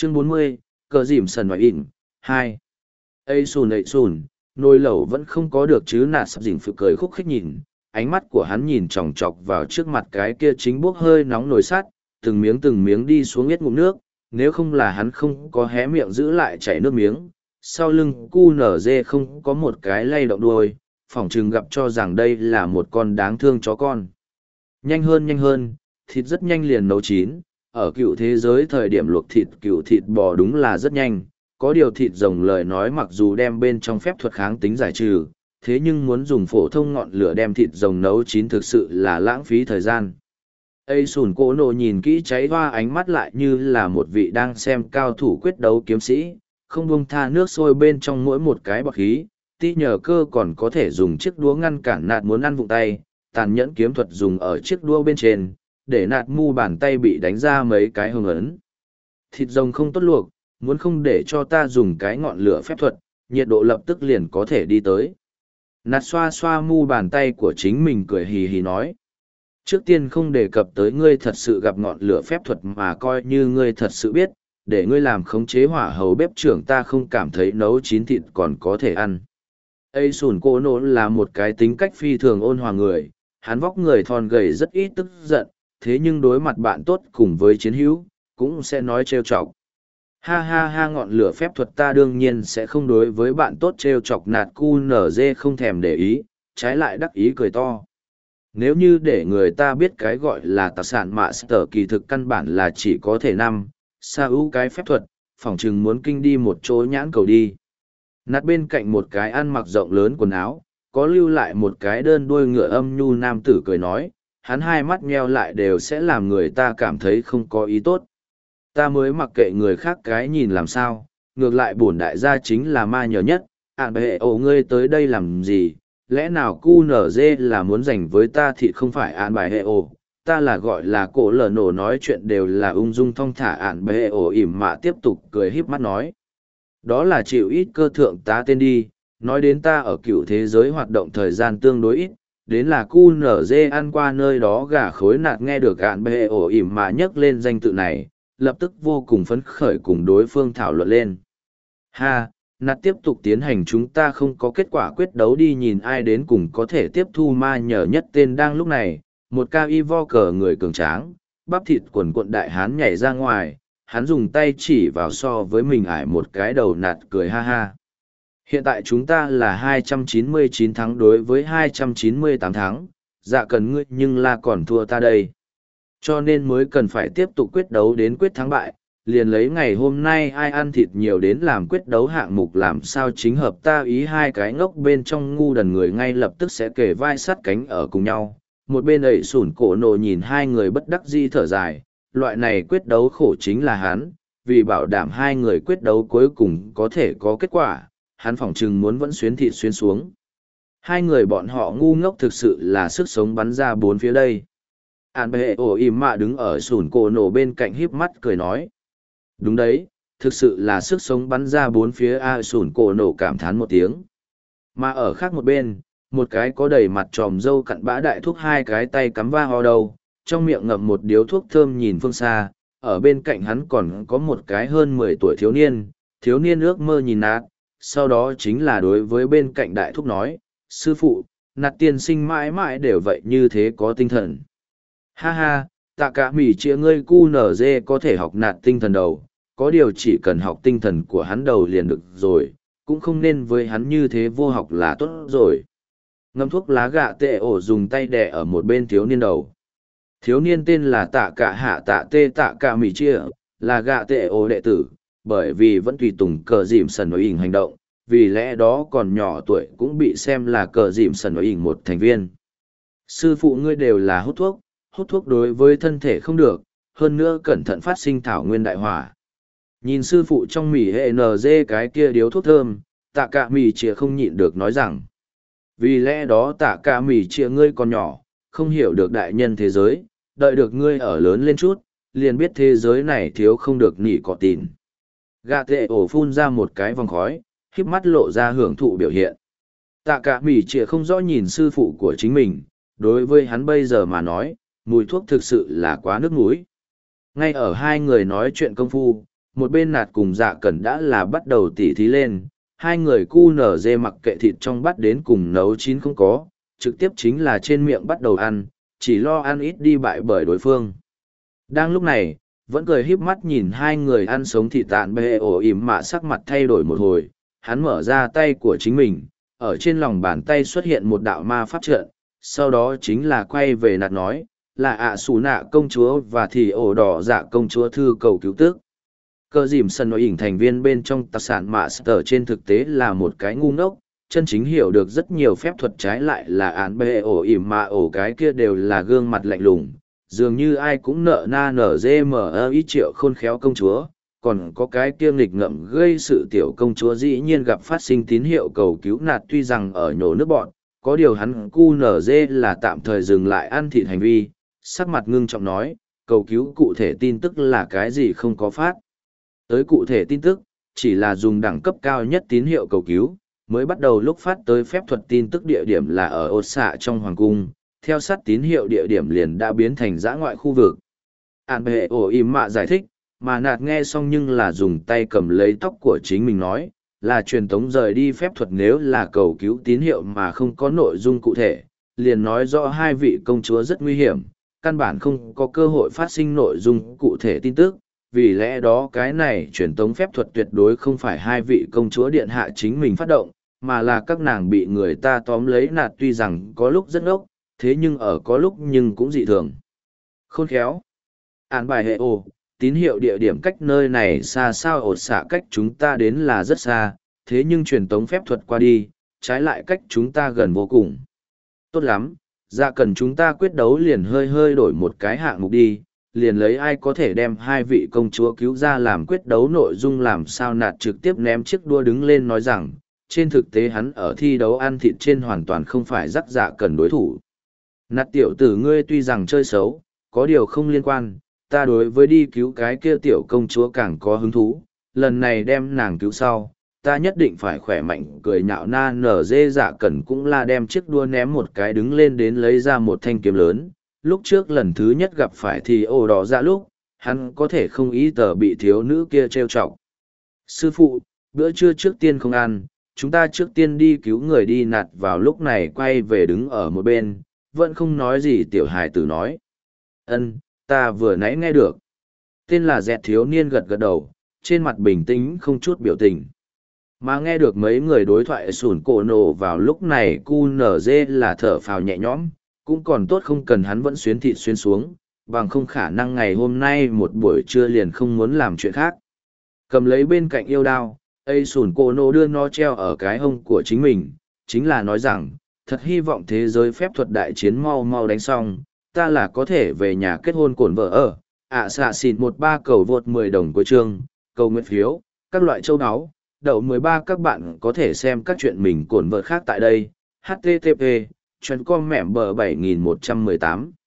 Chương 40, cờ dìm sần ngoài ỉn, 2. Ây sùn, nồi lẩu vẫn không có được chứ nạt sập dình phụ cười khúc khích nhìn, ánh mắt của hắn nhìn chòng chọc vào trước mặt cái kia chính bốc hơi nóng nồi sắt, từng miếng đi xuống hết ngụm nước, nếu không là hắn không có hé miệng giữ lại chảy nước miếng, sau lưng cu nở dê không có một cái lay động đuôi, phỏng chừng gặp cho rằng đây là một con đáng thương chó con. Nhanh hơn, thịt rất nhanh liền nấu chín, ở cựu thế giới thời điểm luộc thịt cựu thịt bò đúng là rất nhanh, có điều thịt rồng lời nói mặc dù đem bên trong phép thuật kháng tính giải trừ, thế nhưng muốn dùng phổ thông ngọn lửa đem thịt rồng nấu chín thực sự là lãng phí thời gian. Ây sùn cổ nộ nhìn kỹ cháy hoa ánh mắt lại như là một vị đang xem cao thủ quyết đấu kiếm sĩ, không buông tha nước sôi bên trong mỗi một cái bọt khí, ti nhờ cơ còn có thể dùng chiếc đũa ngăn cản nạt muốn ăn vụng tay, tàn nhẫn kiếm thuật dùng ở chiếc đũa bên trên, để nạt mu bàn tay bị đánh ra mấy cái hồng ấn. Thịt rồng không tốt luộc, muốn không để cho ta dùng cái ngọn lửa phép thuật, nhiệt độ lập tức liền có thể đi tới. Nạt xoa xoa mu bàn tay của chính mình cười hì hì nói. Trước tiên không đề cập tới ngươi thật sự gặp ngọn lửa phép thuật mà coi như ngươi thật sự biết, để ngươi làm khống chế hỏa hầu bếp trưởng ta không cảm thấy nấu chín thịt còn có thể ăn. Ây sùn cô nỗ là một cái tính cách phi thường ôn hòa người, hắn vóc người thon gầy rất ít tức giận, thế nhưng đối mặt bạn tốt cùng với chiến hữu, cũng sẽ nói trêu chọc. Ha ha ha ngọn lửa phép thuật ta đương nhiên sẽ không đối với bạn tốt trêu chọc nạt cu nở dê không thèm để ý, trái lại đắc ý cười to. Nếu như để người ta biết cái gọi là tài sản mạ sở kỳ thực căn bản là chỉ có thể sa ưu cái phép thuật, phỏng chừng muốn kinh đi một chỗ nhãn cầu đi. Nạt bên cạnh một cái ăn mặc rộng lớn quần áo, có lưu lại một cái đơn đuôi ngựa âm nhu nam tử cười nói, hắn hai mắt nheo lại đều sẽ làm người ta cảm thấy không có ý tốt. Ta mới mặc kệ người khác cái nhìn làm sao, ngược lại bổn đại gia chính là ma nhờ nhất, bệ ổ ngươi tới đây làm gì, lẽ nào cu nở dê là muốn giành với ta thì không phải bài hệ ổ, ta là gọi là cổ lờ nổ nói chuyện đều là ung dung thong thả bệ ổ ỉm mạ tiếp tục cười híp mắt nói. Đó là chịu ít cơ thượng tá tên đi, nói đến ta ở cựu thế giới hoạt động thời gian tương đối ít, đến là cu nở dê ăn qua nơi đó gà khối nạt nghe được bệ ổ ỉm mạ nhắc lên danh tự này, lập tức vô cùng phấn khởi cùng đối phương thảo luận lên. Ha, nạt tiếp tục tiến hành chúng ta không có kết quả quyết đấu đi nhìn ai đến cùng có thể tiếp thu ma nhờ nhất tên đang lúc này, một cao y vo cờ người cường tráng, bắp thịt quần cuộn đại hán nhảy ra ngoài, hắn dùng tay chỉ vào so với mình ải một cái đầu nạt cười ha ha. Hiện tại chúng ta là 299 thắng đối với 298 thắng, dạ cần ngươi nhưng là còn thua ta đây. Cho nên mới cần phải tiếp tục quyết đấu đến quyết thắng bại, liền lấy ngày hôm nay ai ăn thịt nhiều đến làm quyết đấu hạng mục làm sao chính hợp ta ý hai cái ngốc bên trong ngu đần người ngay lập tức sẽ kề vai sát cánh ở cùng nhau. Một bên ẩy sủn cổ nổ nhìn hai người bất đắc di thở dài, loại này quyết đấu khổ chính là hắn, vì bảo đảm hai người quyết đấu cuối cùng có thể có kết quả, hắn phỏng chừng muốn vẫn xuyến thịt xuyên xuống. Hai người bọn họ ngu ngốc thực sự là sức sống bắn ra bốn phía đây. Bệ ổ im mạ đứng ở sủn cổ nổ bên cạnh híp mắt cười nói. Đúng đấy, thực sự là sức sống bắn ra bốn phía sủn cổ nổ cảm thán một tiếng. Mà ở khác một bên, một cái có đầy mặt tròm râu cặn bã đại thuốc hai cái tay cắm va ho đầu, trong miệng ngậm một điếu thuốc thơm nhìn phương xa, ở bên cạnh hắn còn có một cái hơn 10 tuổi thiếu niên ước mơ nhìn nạt, sau đó chính là đối với bên cạnh đại thúc nói, sư phụ, nạt tiên sinh mãi mãi đều vậy như thế có tinh thần. Ha ha, tạ cả mỉ chia ngươi cu nở dê có thể học nạt tinh thần đầu, có điều chỉ cần học tinh thần của hắn đầu liền được rồi, cũng không nên với hắn như thế vô học là tốt rồi. Ngâm thuốc lá gạ tệ ổ dùng tay đè ở một bên thiếu niên đầu. Thiếu niên tên là tạ cả hạ tạ tê tạ cả mỉ chia, là gạ tệ ổ đệ tử, bởi vì vẫn tùy tùng cờ dìm sần nói ỉnh hành động, vì lẽ đó còn nhỏ tuổi cũng bị xem là cờ dìm sần nói ỉnh một thành viên. Sư phụ ngươi đều là hút thuốc đối với thân thể không được, hơn nữa cẩn thận phát sinh thảo nguyên đại hỏa. Nhìn sư phụ trong mỉ hệ NG cái kia điếu thuốc thơm, tạ cả mỉ chìa không nhịn được nói rằng. Vì lẽ đó tạ cả mỉ chìa ngươi còn nhỏ, không hiểu được đại nhân thế giới, đợi được ngươi ở lớn lên chút, liền biết thế giới này thiếu không được nỉ cọ tìn. Gà tệ ổ phun ra một cái vòng khói, híp mắt lộ ra hưởng thụ biểu hiện. Tạ cả mỉ chìa không rõ nhìn sư phụ của chính mình, đối với hắn bây giờ mà nói, mùi thuốc thực sự là quá nước mũi. Ngay ở hai người nói chuyện công phu, một bên nạt cùng dạ cẩn đã là bắt đầu tỉ thí lên, hai người cu nở dê mặc kệ thịt trong bát đến cùng nấu chín không có, trực tiếp chính là trên miệng bắt đầu ăn, chỉ lo ăn ít đi bại bởi đối phương. Đang lúc này, vẫn cười híp mắt nhìn hai người ăn sống thịt tạn bê ổ ỉm mạ sắc mặt thay đổi một hồi, hắn mở ra tay của chính mình, ở trên lòng bàn tay xuất hiện một đạo ma pháp trận, sau đó chính là quay về nạt nói, là ạ xù nạ công chúa và thì ổ đỏ dạ công chúa thư cầu cứu tước. Cơ dìm sân nói ỉnh thành viên bên trong tạc sản mạ sở trên thực tế là một cái ngu ngốc, chân chính hiểu được rất nhiều phép thuật trái lại là án bê ổ ỉm mà ổ cái kia đều là gương mặt lạnh lùng, dường như ai cũng nợ na nở dê mở ít triệu khôn khéo công chúa, còn có cái kia nghịch ngợm gây sự tiểu công chúa dĩ nhiên gặp phát sinh tín hiệu cầu cứu nạt tuy rằng ở nhổ nước bọn, có điều hắn cu nở dê là tạm thời dừng lại ăn thịt hành vi, sắc mặt ngưng trọng nói, cầu cứu cụ thể tin tức là cái gì không có phát. Tới cụ thể tin tức, chỉ là dùng đẳng cấp cao nhất tín hiệu cầu cứu, mới bắt đầu lúc phát tới phép thuật tin tức địa điểm là ở ột xạ trong hoàng cung, theo sát tín hiệu địa điểm liền đã biến thành dã ngoại khu vực. Ản bệ ổ im mạ giải thích, mà nạt nghe xong nhưng là dùng tay cầm lấy tóc của chính mình nói, là truyền tống rời đi phép thuật nếu là cầu cứu tín hiệu mà không có nội dung cụ thể, liền nói rõ hai vị công chúa rất nguy hiểm, căn bản không có cơ hội phát sinh nội dung cụ thể tin tức, vì lẽ đó cái này truyền tống phép thuật tuyệt đối không phải hai vị công chúa điện hạ chính mình phát động, mà là các nàng bị người ta tóm lấy nạt tuy rằng có lúc rất ngốc, thế nhưng ở có lúc nhưng cũng dị thường. Khôn khéo. Án bài hệ ồ, tín hiệu địa điểm cách nơi này xa sao ột xạ cách chúng ta đến là rất xa, thế nhưng truyền tống phép thuật qua đi, trái lại cách chúng ta gần vô cùng. Tốt lắm, ra cần chúng ta quyết đấu liền hơi hơi đổi một cái hạng mục đi, liền lấy ai có thể đem hai vị công chúa cứu ra làm quyết đấu nội dung làm sao nạt trực tiếp ném chiếc đua đứng lên nói rằng, trên thực tế hắn ở thi đấu ăn thịt trên hoàn toàn không phải rắc dạ cần đối thủ. Nạt tiểu tử ngươi tuy rằng chơi xấu, có điều không liên quan, ta đối với đi cứu cái kia tiểu công chúa càng có hứng thú, lần này đem nàng cứu sau, ta nhất định phải khỏe mạnh cười nhạo na nở dê dạ cần cũng là đem chiếc đua ném một cái đứng lên đến lấy ra một thanh kiếm lớn. Lúc trước lần thứ nhất gặp phải thì ổ đỏ ra lúc, hắn có thể không ý tờ bị thiếu nữ kia trêu chọc. Sư phụ, bữa trưa trước tiên không ăn, chúng ta trước tiên đi cứu người đi nạt vào lúc này quay về đứng ở một bên, vẫn không nói gì tiểu hài tử nói. Ân, ta vừa nãy nghe được. Tên là dẹt thiếu niên gật gật đầu, trên mặt bình tĩnh không chút biểu tình. Mà nghe được mấy người đối thoại sủn cổ nổ vào lúc này cu nở dê là thở phào nhẹ nhõm, cũng còn tốt không cần hắn vẫn xuyến thịt xuyên xuống, bằng không khả năng ngày hôm nay một buổi trưa liền không muốn làm chuyện khác. Cầm lấy bên cạnh yêu đao, ấy sủn cổ nổ đưa nó treo ở cái hông của chính mình, chính là nói rằng, thật hy vọng thế giới phép thuật đại chiến mau mau đánh xong, ta là có thể về nhà kết hôn cổn vợ ở, xạ xịt 13 cầu vượt 10 đồng của chương, cầu nguyện phiếu, các loại châu áo. Đậu 13 các bạn có thể xem các chuyện mình cổn vợ khác tại đây, http, chuyên com mẻm bờ 7118.